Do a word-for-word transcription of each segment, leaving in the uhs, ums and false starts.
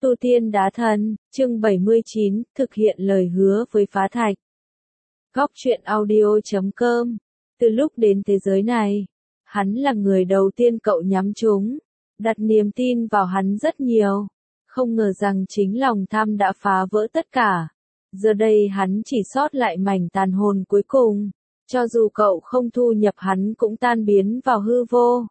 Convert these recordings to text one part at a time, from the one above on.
Tu tiên đá thân, chương bảy mươi chín, thực hiện lời hứa với phá thạch. Góc truyện audio chấm com. Từ lúc đến thế giới này, hắn là người đầu tiên cậu nhắm trúng, đặt niềm tin vào hắn rất nhiều. Không ngờ rằng chính lòng tham đã phá vỡ tất cả. Giờ đây hắn chỉ sót lại mảnh tàn hồn cuối cùng. Cho dù cậu không thu nhập hắn cũng tan biến vào hư vô.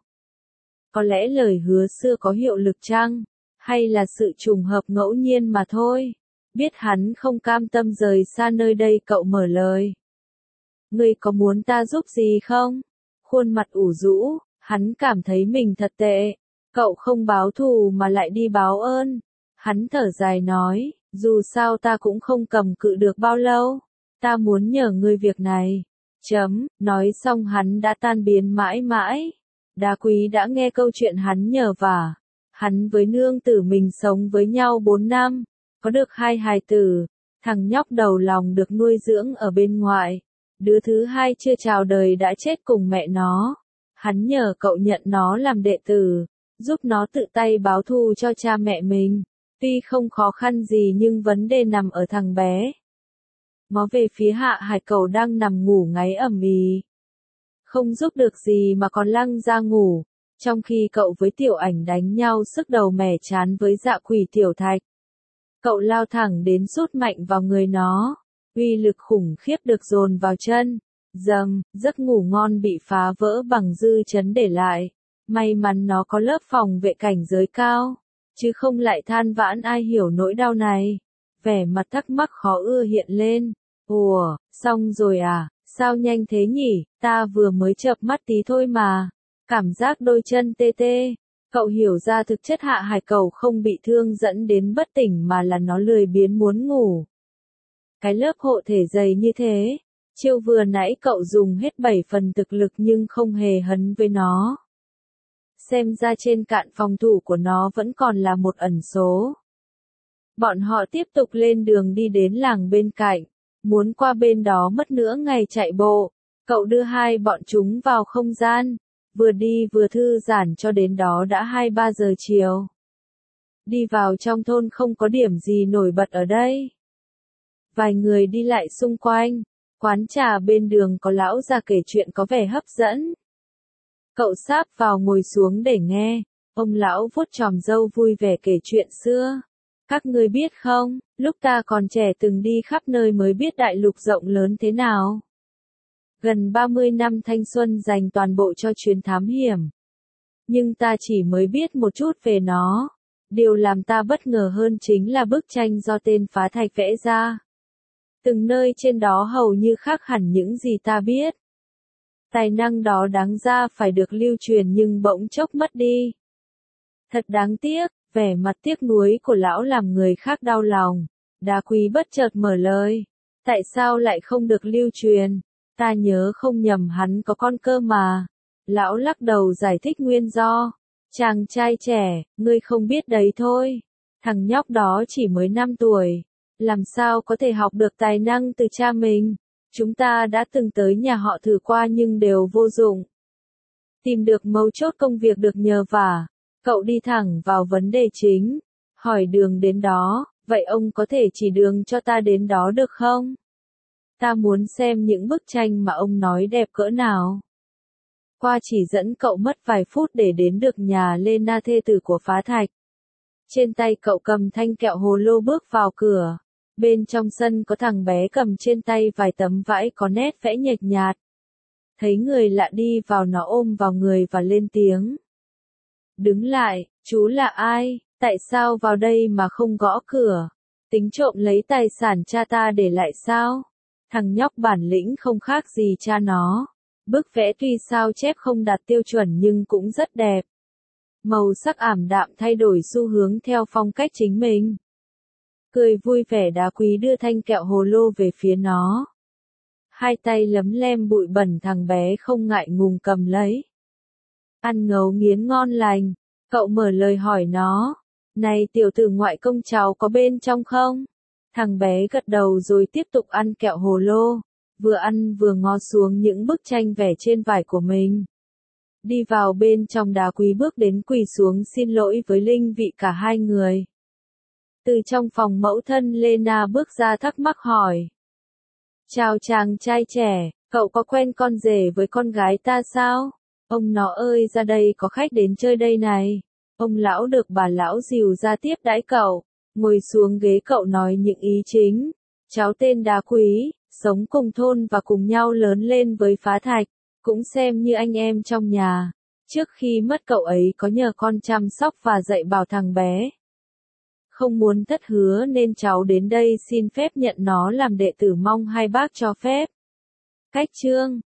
Có lẽ lời hứa xưa có hiệu lực chăng? Hay là sự trùng hợp ngẫu nhiên mà thôi. Biết hắn không cam tâm rời xa nơi đây, cậu mở lời. Ngươi có muốn ta giúp gì không? Khuôn mặt ủ rũ, hắn cảm thấy mình thật tệ. Cậu không báo thù mà lại đi báo ơn. Hắn thở dài nói, dù sao ta cũng không cầm cự được bao lâu. Ta muốn nhờ ngươi việc này. Chấm, nói xong hắn đã tan biến mãi mãi. Đá Quý đã nghe câu chuyện hắn nhờ vả. Hắn với nương tử mình sống với nhau bốn năm, có được hai hài tử, thằng nhóc đầu lòng được nuôi dưỡng ở bên ngoài, đứa thứ hai chưa chào đời đã chết cùng mẹ nó. Hắn nhờ cậu nhận nó làm đệ tử, giúp nó tự tay báo thù cho cha mẹ mình. Tuy không khó khăn gì nhưng vấn đề nằm ở thằng bé. Ngó về phía Hạ Hải Cầu đang nằm ngủ ngáy ầm ĩ. Không giúp được gì mà còn lăng ra ngủ. Trong khi cậu với Tiểu Ảnh đánh nhau sức đầu mẻ chán với Dạ Quỷ Tiểu Thạch. Cậu lao thẳng đến sút mạnh vào người nó. Uy lực khủng khiếp được dồn vào chân. Dầm, giấc ngủ ngon bị phá vỡ bằng dư chấn để lại. May mắn nó có lớp phòng vệ cảnh giới cao. Chứ không lại than vãn ai hiểu nỗi đau này. Vẻ mặt thắc mắc khó ưa hiện lên. Ủa, xong rồi à, sao nhanh thế nhỉ, ta vừa mới chợp mắt tí thôi mà. Cảm giác đôi chân tê tê. Cậu hiểu ra thực chất Hạ Hải Cầu không bị thương dẫn đến bất tỉnh mà là nó lười biếng muốn ngủ. Cái lớp hộ thể dày như thế. Chiêu vừa nãy cậu dùng hết bảy phần thực lực nhưng không hề hấn với nó. Xem ra trên cạn phòng thủ của nó vẫn còn là một ẩn số. Bọn họ tiếp tục lên đường đi đến làng bên cạnh. Muốn qua bên đó mất nửa ngày chạy bộ. Cậu đưa hai bọn chúng vào không gian. Vừa đi vừa thư giãn cho đến đó đã hai ba giờ chiều. Đi vào trong thôn không có điểm gì nổi bật ở đây. Vài người đi lại xung quanh. Quán trà bên đường có lão già kể chuyện có vẻ hấp dẫn. Cậu sáp vào ngồi xuống để nghe. Ông lão vuốt chòm râu vui vẻ kể chuyện xưa. Các ngươi biết không, lúc ta còn trẻ từng đi khắp nơi mới biết đại lục rộng lớn thế nào. Gần ba mươi năm thanh xuân dành toàn bộ cho chuyến thám hiểm. Nhưng ta chỉ mới biết một chút về nó. Điều làm ta bất ngờ hơn chính là bức tranh do tên phá thạch vẽ ra. Từng nơi trên đó hầu như khác hẳn những gì ta biết. Tài năng đó đáng ra phải được lưu truyền nhưng bỗng chốc mất đi. Thật đáng tiếc, vẻ mặt tiếc nuối của lão làm người khác đau lòng. Đá Quý bất chợt mở lời. Tại sao lại không được lưu truyền? Ta nhớ không nhầm hắn có con cơ mà. Lão lắc đầu giải thích nguyên do. Chàng trai trẻ, ngươi không biết đấy thôi. Thằng nhóc đó chỉ mới năm tuổi. Làm sao có thể học được tài năng từ cha mình? Chúng ta đã từng tới nhà họ thử qua nhưng đều vô dụng. Tìm được mấu chốt công việc được nhờ vả. Cậu đi thẳng vào vấn đề chính. Hỏi đường đến đó, vậy ông có thể chỉ đường cho ta đến đó được không? Ta muốn xem những bức tranh mà ông nói đẹp cỡ nào. Qua chỉ dẫn cậu mất vài phút để đến được nhà Lena thê tử của phá thạch. Trên tay cậu cầm thanh kẹo hồ lô bước vào cửa. Bên trong sân có thằng bé cầm trên tay vài tấm vải có nét vẽ nhệch nhạt. Thấy người lạ đi vào nó ôm vào người và lên tiếng. Đứng lại, chú là ai, tại sao vào đây mà không gõ cửa? Tính trộm lấy tài sản cha ta để lại sao? Thằng nhóc bản lĩnh không khác gì cha nó. Bức vẽ tuy sao chép không đạt tiêu chuẩn nhưng cũng rất đẹp. Màu sắc ảm đạm thay đổi xu hướng theo phong cách chính mình. Cười vui vẻ Đá Quý đưa thanh kẹo hồ lô về phía nó. Hai tay lấm lem bụi bẩn thằng bé không ngại ngùng cầm lấy. Ăn ngấu nghiến ngon lành. Cậu mở lời hỏi nó. Này tiểu tử ngoại công cháu có bên trong không? Thằng bé gật đầu rồi tiếp tục ăn kẹo hồ lô. Vừa ăn vừa ngó xuống những bức tranh vẽ trên vải của mình. Đi vào bên trong Đá Quý bước đến quỳ xuống xin lỗi với linh vị cả hai người. Từ trong phòng mẫu thân Lena bước ra thắc mắc hỏi. Chào chàng trai trẻ, cậu có quen con rể với con gái ta sao? Ông nó ơi ra đây có khách đến chơi đây này. Ông lão được bà lão dìu ra tiếp đãi cậu, ngồi xuống ghế cậu nói những ý chính. Cháu tên Đá Quý, sống cùng thôn và cùng nhau lớn lên với Phá Thạch, cũng xem như anh em trong nhà. Trước khi mất cậu ấy có nhờ con chăm sóc và dạy bảo thằng bé. Không muốn thất hứa nên cháu đến đây xin phép nhận nó làm đệ tử, mong hai bác cho phép. Cách chương